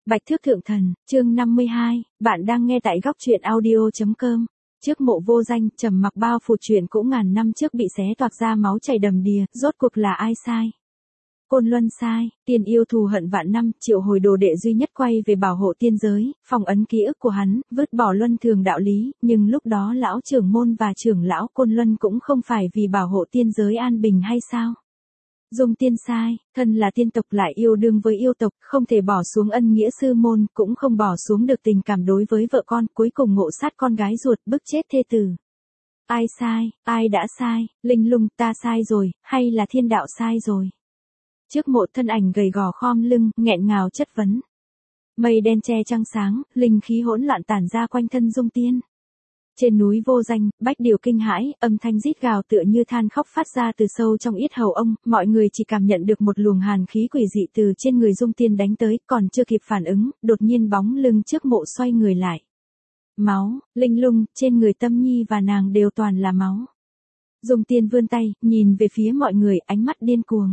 Bạch Thước Thượng Thần, chương 52, bạn đang nghe tại góc truyện audio.com. Trước mộ vô danh, trầm mặc bao phủ chuyện cũ ngàn năm trước bị xé toạc ra máu chảy đầm đìa, rốt cuộc là ai sai? Côn Luân sai, tiên yêu thù hận vạn năm, triệu hồi đồ đệ duy nhất quay về bảo hộ tiên giới, phong ấn ký ức của hắn, vứt bỏ luân thường đạo lý, nhưng lúc đó lão trưởng môn và trưởng lão Côn Luân cũng không phải vì bảo hộ tiên giới an bình hay sao? Dung tiên sai, thân là tiên tộc lại yêu đương với yêu tộc, không thể bỏ xuống ân nghĩa sư môn, cũng không bỏ xuống được tình cảm đối với vợ con, cuối cùng ngộ sát con gái ruột, bức chết thê tử. Ai sai, ai đã sai, Linh Lung ta sai rồi, hay là thiên đạo sai rồi? Trước mộ thân ảnh gầy gò khom lưng, nghẹn ngào chất vấn. Mây đen che trăng sáng, linh khí hỗn loạn tản ra quanh thân Dung tiên. Trên núi vô danh, bách điều kinh hãi, âm thanh rít gào tựa như than khóc phát ra từ sâu trong yết hầu ông, mọi người chỉ cảm nhận được một luồng hàn khí quỷ dị từ trên người Dung tiên đánh tới, còn chưa kịp phản ứng, đột nhiên bóng lưng trước mộ xoay người lại. Máu, Linh Lung, trên người Tâm Nhi và nàng đều toàn là máu. Dung tiên vươn tay, nhìn về phía mọi người, ánh mắt điên cuồng.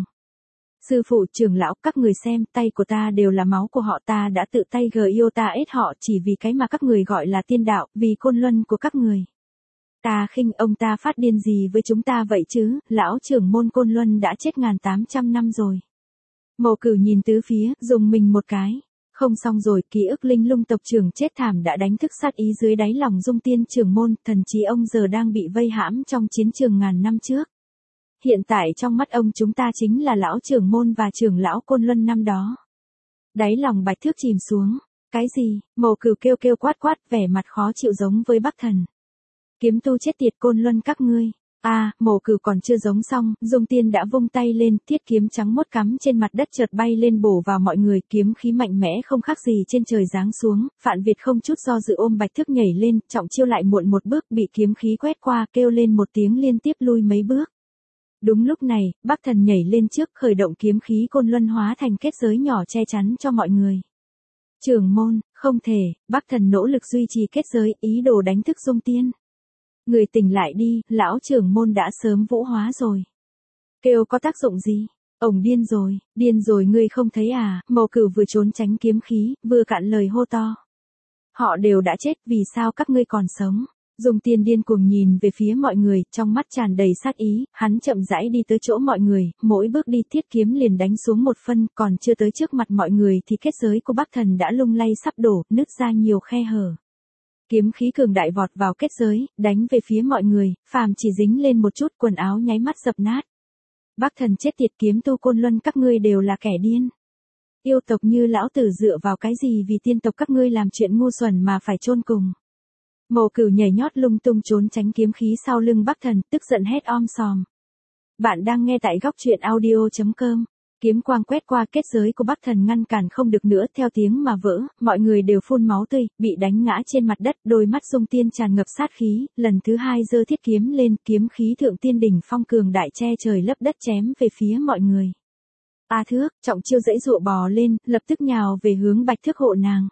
Sư phụ trưởng lão, các người xem, tay của ta đều là máu của họ, ta đã tự tay yêu ta ết họ chỉ vì cái mà các người gọi là tiên đạo, vì Côn Luân của các người. Ta khinh ông ta phát điên gì với chúng ta vậy chứ, lão trưởng môn Côn Luân đã chết 1800 năm rồi. Mộ Cửu nhìn tứ phía, dùng mình một cái. Không xong rồi, ký ức Linh Lung tộc trưởng chết thảm đã đánh thức sát ý dưới đáy lòng Dung tiên trưởng môn, thần trí ông giờ đang bị vây hãm trong chiến trường ngàn năm trước. Hiện tại trong mắt ông chúng ta chính là lão trưởng môn và trưởng lão Côn Luân năm đó. Đáy lòng Bạch Thước chìm xuống. Cái gì? Mộ Cửu kêu quát quát, vẻ mặt khó chịu giống với Bắc Thần. Kiếm tu chết tiệt Côn Luân các ngươi. Mộ Cửu còn chưa giống xong, Dung tiên đã vung tay lên, thiết kiếm trắng mốt cắm trên mặt đất chợt bay lên bổ vào mọi người, kiếm khí mạnh mẽ không khác gì trên trời giáng xuống, Phạn Việt không chút do dự ôm Bạch Thước nhảy lên, trọng chiêu lại muộn một bước, bị kiếm khí quét qua, kêu lên một tiếng liên tiếp lui mấy bước. Đúng lúc này, Bắc Thần nhảy lên trước, khởi động kiếm khí Côn Luân hóa thành kết giới nhỏ che chắn cho mọi người. Trưởng môn, không thể, Bắc Thần nỗ lực duy trì kết giới, ý đồ đánh thức Dung tiên. Người tỉnh lại đi, lão trưởng môn đã sớm vũ hóa rồi. Kêu có tác dụng gì? Ổng điên rồi ngươi không thấy à? Mộ Cửu vừa trốn tránh kiếm khí, vừa cạn lời hô to. Họ đều đã chết, vì sao các ngươi còn sống? Dung tiên điên cuồng nhìn về phía mọi người, trong mắt tràn đầy sát ý, hắn chậm rãi đi tới chỗ mọi người, mỗi bước đi thiết kiếm liền đánh xuống một phân, còn chưa tới trước mặt mọi người thì kết giới của Bắc Thần đã lung lay sắp đổ, nứt ra nhiều khe hở. Kiếm khí cường đại vọt vào kết giới, đánh về phía mọi người, phàm chỉ dính lên một chút quần áo nháy mắt dập nát. Bắc Thần chết tiệt, kiếm tu Côn Luân các ngươi đều là kẻ điên. Yêu tộc như lão tử dựa vào cái gì vì tiên tộc các ngươi làm chuyện ngu xuẩn mà phải chôn cùng. Mộ Cửu nhảy nhót lung tung trốn tránh kiếm khí sau lưng Bắc Thần, tức giận hét om sòm. Bạn đang nghe tại góc truyện audio.com. Kiếm quang quét qua kết giới của Bắc Thần ngăn cản không được nữa, theo tiếng mà vỡ, mọi người đều phun máu tươi, bị đánh ngã trên mặt đất, đôi mắt Dung tiên tràn ngập sát khí, lần thứ hai giơ thiết kiếm lên, kiếm khí thượng tiên đỉnh phong cường đại che trời lấp đất chém về phía mọi người. Thước, trọng chiêu dãy dụa bò lên, lập tức nhào về hướng Bạch Thước hộ nàng.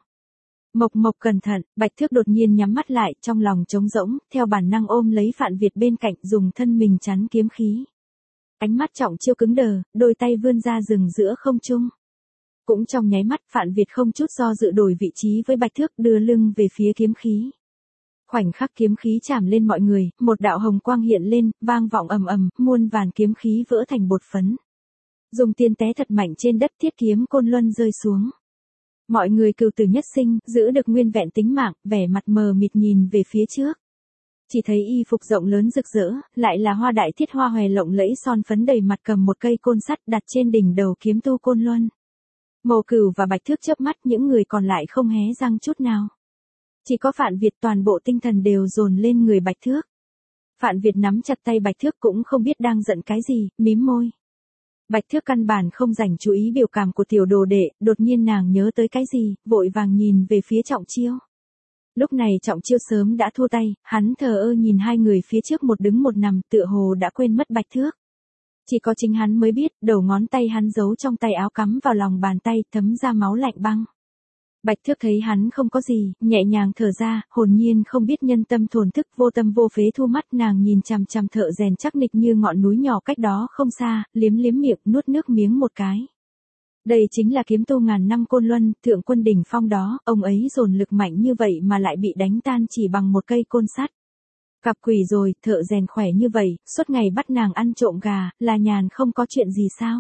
Mộc cẩn thận, Bạch Thước đột nhiên nhắm mắt lại, trong lòng trống rỗng, theo bản năng ôm lấy Phạn Việt bên cạnh, dùng thân mình chắn kiếm khí. Ánh mắt trọng chiêu cứng đờ, đôi tay vươn ra dừng giữa không trung. Cũng trong nháy mắt, Phạn Việt không chút do dự đổi vị trí với Bạch Thước, đưa lưng về phía kiếm khí. Khoảnh khắc kiếm khí chạm lên mọi người, một đạo hồng quang hiện lên, vang vọng ầm ầm, muôn vàn kiếm khí vỡ thành bột phấn. Dung tiên té thật mạnh trên đất, thiết kiếm Côn Luân rơi xuống. Mọi người cừu tử nhất sinh, giữ được nguyên vẹn tính mạng, vẻ mặt mờ mịt nhìn về phía trước. Chỉ thấy y phục rộng lớn rực rỡ, lại là hoa đại thiết hoa hòe lộng lẫy son phấn đầy mặt, cầm một cây côn sắt đặt trên đỉnh đầu kiếm tu Côn Luân. Mộ Cửu và Bạch Thước chớp mắt, những người còn lại không hé răng chút nào. Chỉ có Phạn Việt toàn bộ tinh thần đều dồn lên người Bạch Thước. Phạn Việt nắm chặt tay Bạch Thước cũng không biết đang giận cái gì, mím môi. Bạch Thước căn bản không dành chú ý biểu cảm của tiểu đồ đệ, đột nhiên nàng nhớ tới cái gì, vội vàng nhìn về phía Trọng Chiêu. Lúc này Trọng Chiêu sớm đã thua tay, hắn thờ ơ nhìn hai người phía trước một đứng một nằm, tựa hồ đã quên mất Bạch Thước. Chỉ có chính hắn mới biết, đầu ngón tay hắn giấu trong tay áo cắm vào lòng bàn tay, thấm ra máu lạnh băng. Bạch Thước thấy hắn không có gì, nhẹ nhàng thở ra, hồn nhiên không biết nhân tâm thổn thức, vô tâm vô phế thu mắt, nàng nhìn chằm chằm thợ rèn chắc nịch như ngọn núi nhỏ cách đó không xa, liếm liếm miệng, nuốt nước miếng một cái. Đây chính là kiếm tu ngàn năm Côn Luân, thượng quân đỉnh phong đó, ông ấy dồn lực mạnh như vậy mà lại bị đánh tan chỉ bằng một cây côn sắt. Cặp quỷ rồi, thợ rèn khỏe như vậy, suốt ngày bắt nàng ăn trộm gà, là nhàn không có chuyện gì sao?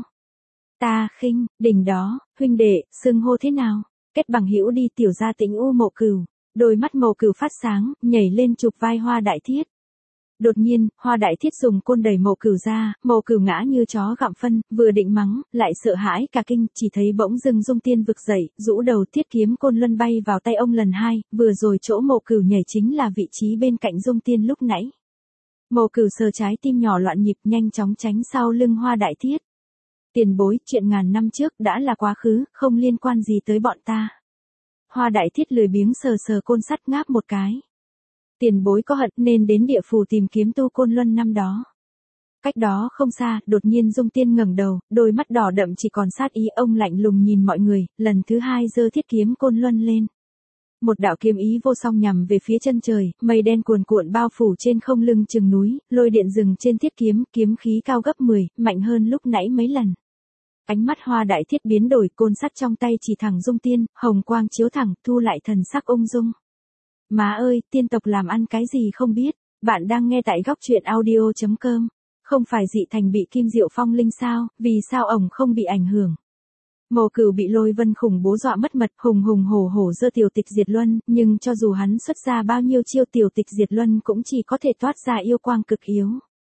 Ta khinh, đỉnh đó, huynh đệ, xưng hô thế nào? Kết bằng hữu đi, tiểu gia Tĩnh U Mộ Cửu. Đôi mắt Mộ Cửu phát sáng, nhảy lên chụp vai Hoa Đại Thiết. Đột nhiên, Hoa Đại Thiết dùng côn đẩy Mộ Cửu ra, Mộ Cửu ngã như chó gặm phân, vừa định mắng, lại sợ hãi cả kinh, chỉ thấy bỗng dưng Dung Tiên vực dậy, rũ đầu thiết kiếm Côn Luân bay vào tay ông lần hai, vừa rồi chỗ Mộ Cửu nhảy chính là vị trí bên cạnh Dung Tiên lúc nãy. Mộ Cửu sờ trái tim nhỏ loạn nhịp, nhanh chóng tránh sau lưng Hoa Đại Thiết. Tiền bối, chuyện ngàn năm trước đã là quá khứ, không liên quan gì tới bọn ta. Hoa Đại Thiết lười biếng sờ sờ côn sắt ngáp một cái. Tiền bối có hận nên đến địa phủ tìm kiếm tu Côn Luân năm đó. Cách đó không xa, đột nhiên Dung Tiên ngẩng đầu, đôi mắt đỏ đậm chỉ còn sát ý, ông lạnh lùng nhìn mọi người, lần thứ hai giơ thiết kiếm Côn Luân lên. Một đạo kiếm ý vô song nhằm về phía chân trời, mây đen cuồn cuộn bao phủ trên không lưng chừng núi, lôi điện rừng trên thiết kiếm, kiếm khí cao gấp 10, mạnh hơn lúc nãy mấy lần. Ánh mắt Hoa Đại Thiết biến đổi, côn sắt trong tay chỉ thẳng Dung Tiên, hồng quang chiếu thẳng, thu lại thần sắc ung dung. Má ơi, tiên tộc làm ăn cái gì không biết, bạn đang nghe tại góc truyện audio.com. Không phải Dị Thành bị Kim Diệu Phong linh sao, vì sao ổng không bị ảnh hưởng? Mộ Cửu bị Lôi Vân khủng bố dọa mất mật, hùng hùng hổ hổ giơ tiểu tịch diệt luân, nhưng cho dù hắn xuất ra bao nhiêu chiêu tiểu tịch diệt luân cũng chỉ có thể toát ra yêu quang cực yếu.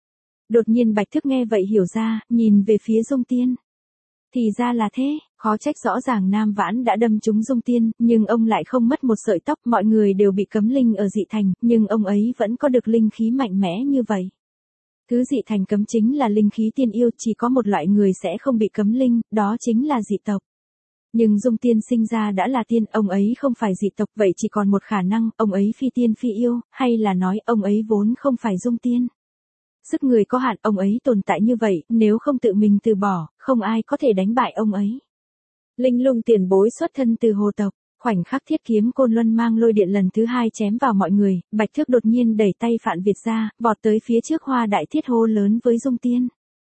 Đột nhiên Bạch Thức nghe vậy hiểu ra, nhìn về phía Dung Tiên. Thì ra là thế, khó trách rõ ràng Nam Vãn đã đâm trúng Dung Tiên, nhưng ông lại không mất một sợi tóc, mọi người đều bị cấm linh ở Dị Thành, nhưng ông ấy vẫn có được linh khí mạnh mẽ như vậy. Thứ Dị Thành cấm chính là linh khí tiên yêu, chỉ có một loại người sẽ không bị cấm linh, đó chính là dị tộc. Nhưng Dung Tiên sinh ra đã là tiên, ông ấy không phải dị tộc, vậy chỉ còn một khả năng, ông ấy phi tiên phi yêu, hay là nói ông ấy vốn không phải Dung Tiên. Sức người có hạn, ông ấy tồn tại như vậy, nếu không tự mình từ bỏ, không ai có thể đánh bại ông ấy. Linh Lung tiền bối xuất thân từ hồ tộc, khoảnh khắc thiết kiếm Côn Luân mang lôi điện lần thứ hai chém vào mọi người, Bạch Thước đột nhiên đẩy tay Phạn Việt ra, vọt tới phía trước Hoa Đại Thiết hô lớn với Dung Tiên.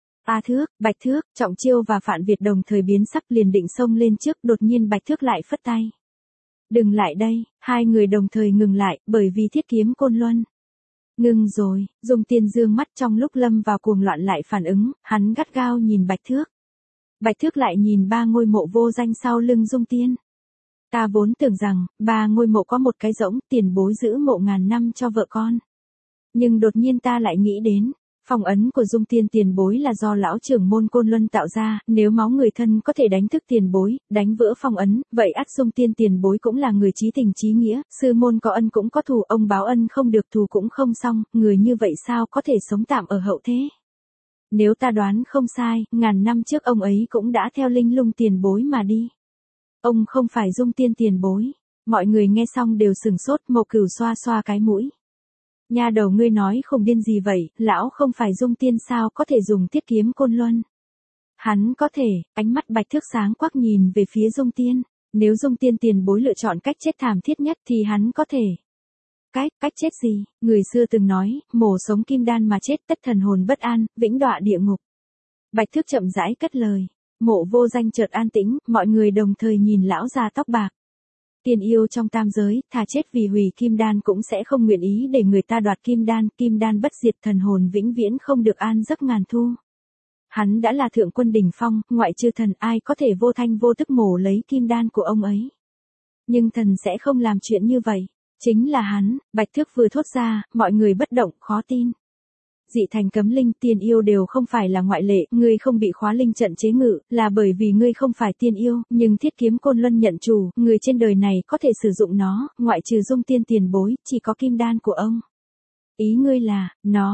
A Thước, Bạch Thước, Trọng Chiêu và Phạn Việt đồng thời biến sắc liền định xông lên trước, đột nhiên Bạch Thước lại phất tay. Đừng lại đây, hai người đồng thời ngừng lại, bởi vì thiết kiếm Côn Luân. Ngưng rồi, Dung Tiên dương mắt trong lúc lâm vào cuồng loạn lại phản ứng, hắn gắt gao nhìn Bạch Thước. Bạch Thước lại nhìn ba ngôi mộ vô danh sau lưng Dung Tiên. Ta vốn tưởng rằng, ba ngôi mộ có một cái rỗng, tiền bối giữ mộ ngàn năm cho vợ con. Nhưng đột nhiên ta lại nghĩ đến, phong ấn của Dung Tiên tiền bối là do lão trưởng môn Côn Luân tạo ra, nếu máu người thân có thể đánh thức tiền bối, đánh vỡ phong ấn, vậy ắt Dung Tiên tiền bối cũng là người chí tình chí nghĩa, sư môn có ân cũng có thù, ông báo ân không được thù cũng không xong, người như vậy sao có thể sống tạm ở hậu thế? Nếu ta đoán không sai, ngàn năm trước ông ấy cũng đã theo Linh Lung tiền bối mà đi. Ông không phải Dung Tiên tiền bối. Mọi người nghe xong đều sừng sốt, Mộ Cửu xoa xoa cái mũi. Nha đầu ngươi nói khùng điên gì vậy, lão không phải Dung Tiên sao có thể dùng thiết kiếm Côn Luân. Hắn có thể, ánh mắt Bạch Thước sáng quắc nhìn về phía Dung Tiên. Nếu Dung Tiên tiền bối lựa chọn cách chết thảm thiết nhất thì hắn có thể. Cách chết gì? Người xưa từng nói, mổ sống kim đan mà chết tất thần hồn bất an, vĩnh đọa địa ngục. Bạch Thước chậm rãi cất lời. Mộ vô danh chợt an tĩnh, mọi người đồng thời nhìn lão già tóc bạc. Tiên yêu trong tam giới, thà chết vì hủy kim đan cũng sẽ không nguyện ý để người ta đoạt kim đan bất diệt, thần hồn vĩnh viễn không được an giấc ngàn thu. Hắn đã là thượng quân đỉnh phong, ngoại trừ thần ai có thể vô thanh vô tức mổ lấy kim đan của ông ấy. Nhưng thần sẽ không làm chuyện như vậy. Chính là hắn, Bạch Thước vừa thốt ra, mọi người bất động, khó tin. Dị Thành cấm linh, tiên yêu đều không phải là ngoại lệ, ngươi không bị khóa linh trận chế ngự, là bởi vì ngươi không phải tiên yêu, nhưng thiết kiếm Côn Luân nhận chủ, người trên đời này có thể sử dụng nó, ngoại trừ Dung Tiên tiền bối, chỉ có kim đan của ông. Ý ngươi là,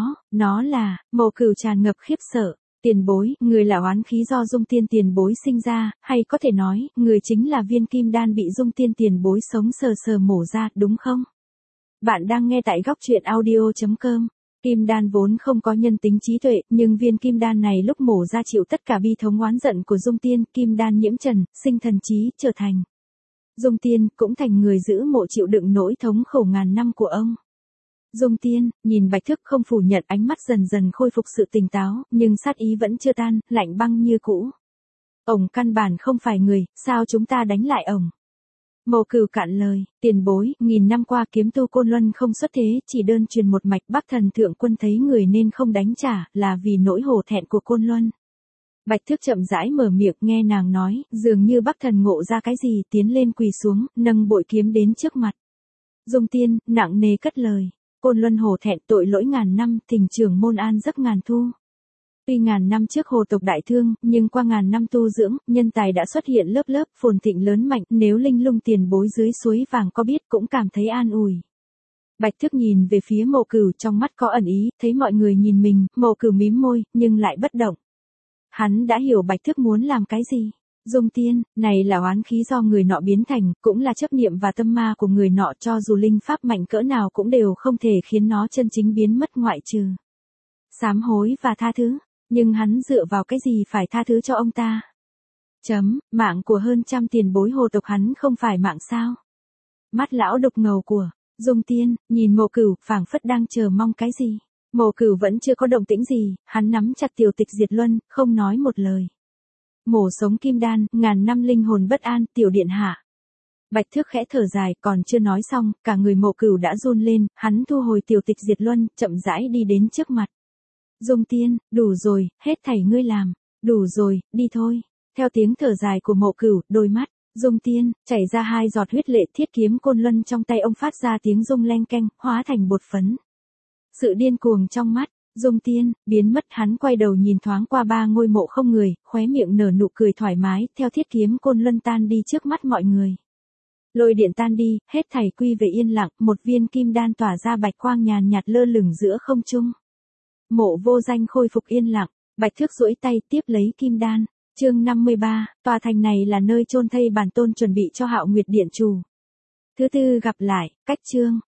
nó là, Mộ Cửu tràn ngập khiếp sợ. Tiền bối, người là oán khí do Dung Tiên tiền bối sinh ra, hay có thể nói, người chính là viên kim đan bị Dung Tiên tiền bối sống sờ sờ mổ ra, đúng không? Bạn đang nghe tại góc truyện audio.com. Kim đan vốn không có nhân tính trí tuệ, nhưng viên kim đan này lúc mổ ra chịu tất cả bi thống oán giận của Dung Tiên, kim đan nhiễm trần, sinh thần trí, trở thành. Dung Tiên cũng thành người giữ mộ chịu đựng nỗi thống khổ ngàn năm của ông. Dung Tiên, nhìn Bạch Thước không phủ nhận, ánh mắt dần dần khôi phục sự tỉnh táo, nhưng sát ý vẫn chưa tan, lạnh băng như cũ. Ổng căn bản không phải người, sao chúng ta đánh lại ổng? Mộ Cửu cạn lời, tiền bối, nghìn năm qua kiếm tu Côn Luân không xuất thế, chỉ đơn truyền một mạch. Bắc Thần thượng quân thấy người nên không đánh trả, là vì nỗi hổ thẹn của Côn Luân. Bạch Thước chậm rãi mở miệng, nghe nàng nói, dường như Bắc Thần ngộ ra cái gì, tiến lên quỳ xuống, nâng bội kiếm đến trước mặt. Dung Tiên, nặng nề cất lời, Côn Luân hổ thẹn, tội lỗi ngàn năm, tình trưởng môn an giấc ngàn thu. Tuy ngàn năm trước hồ tộc đại thương, nhưng qua ngàn năm tu dưỡng, nhân tài đã xuất hiện lớp lớp, phồn thịnh lớn mạnh, nếu linh lung tiền bối dưới suối vàng có biết cũng cảm thấy an ủi. Bạch Thước nhìn về phía Mộ Cửu, trong mắt có ẩn ý, thấy mọi người nhìn mình, Mộ Cửu mím môi, nhưng lại bất động. Hắn đã hiểu Bạch Thước muốn làm cái gì. Dung Tiên, này là oán khí do người nọ biến thành, cũng là chấp niệm và tâm ma của người nọ, cho dù linh pháp mạnh cỡ nào cũng đều không thể khiến nó chân chính biến mất ngoại trừ sám hối và tha thứ. Nhưng hắn dựa vào cái gì phải tha thứ cho ông ta? Mạng của hơn trăm tiền bối hồ tộc hắn không phải mạng sao? Mắt lão đục ngầu của Dung Tiên, nhìn Mộ Cửu, phảng phất đang chờ mong cái gì. Mộ Cửu vẫn chưa có động tĩnh gì, hắn nắm chặt tiểu tịch diệt luân, không nói một lời. Mổ sống kim đan, ngàn năm linh hồn bất an, tiểu điện hạ. Bạch Thước khẽ thở dài, còn chưa nói xong, cả người Mộ Cửu đã run lên, hắn thu hồi tiểu tịch diệt luân, chậm rãi đi đến trước mặt. Dung Tiên, đủ rồi, hết thảy ngươi làm, đủ rồi, đi thôi. Theo tiếng thở dài của Mộ Cửu, đôi mắt Dung Tiên chảy ra 2 giọt huyết lệ, thiết kiếm Côn Luân trong tay ông phát ra tiếng rung leng keng, hóa thành bột phấn. Sự điên cuồng trong mắt Dung Tiên biến mất, hắn quay đầu nhìn thoáng qua 3 ngôi mộ không người, khóe miệng nở nụ cười thoải mái, theo thiết kiếm Côn Luân tan đi trước mắt mọi người. Lôi điện tan đi, hết thảy quy về yên lặng, một viên kim đan tỏa ra bạch quang nhàn nhạt lơ lửng giữa không trung. Mộ Vô Danh khôi phục yên lặng, Bạch Thước duỗi tay tiếp lấy kim đan. Chương 53, tòa thành này là nơi chôn thây bản tôn chuẩn bị cho Hạo Nguyệt Điện chủ. Thứ tư gặp lại, cách chương.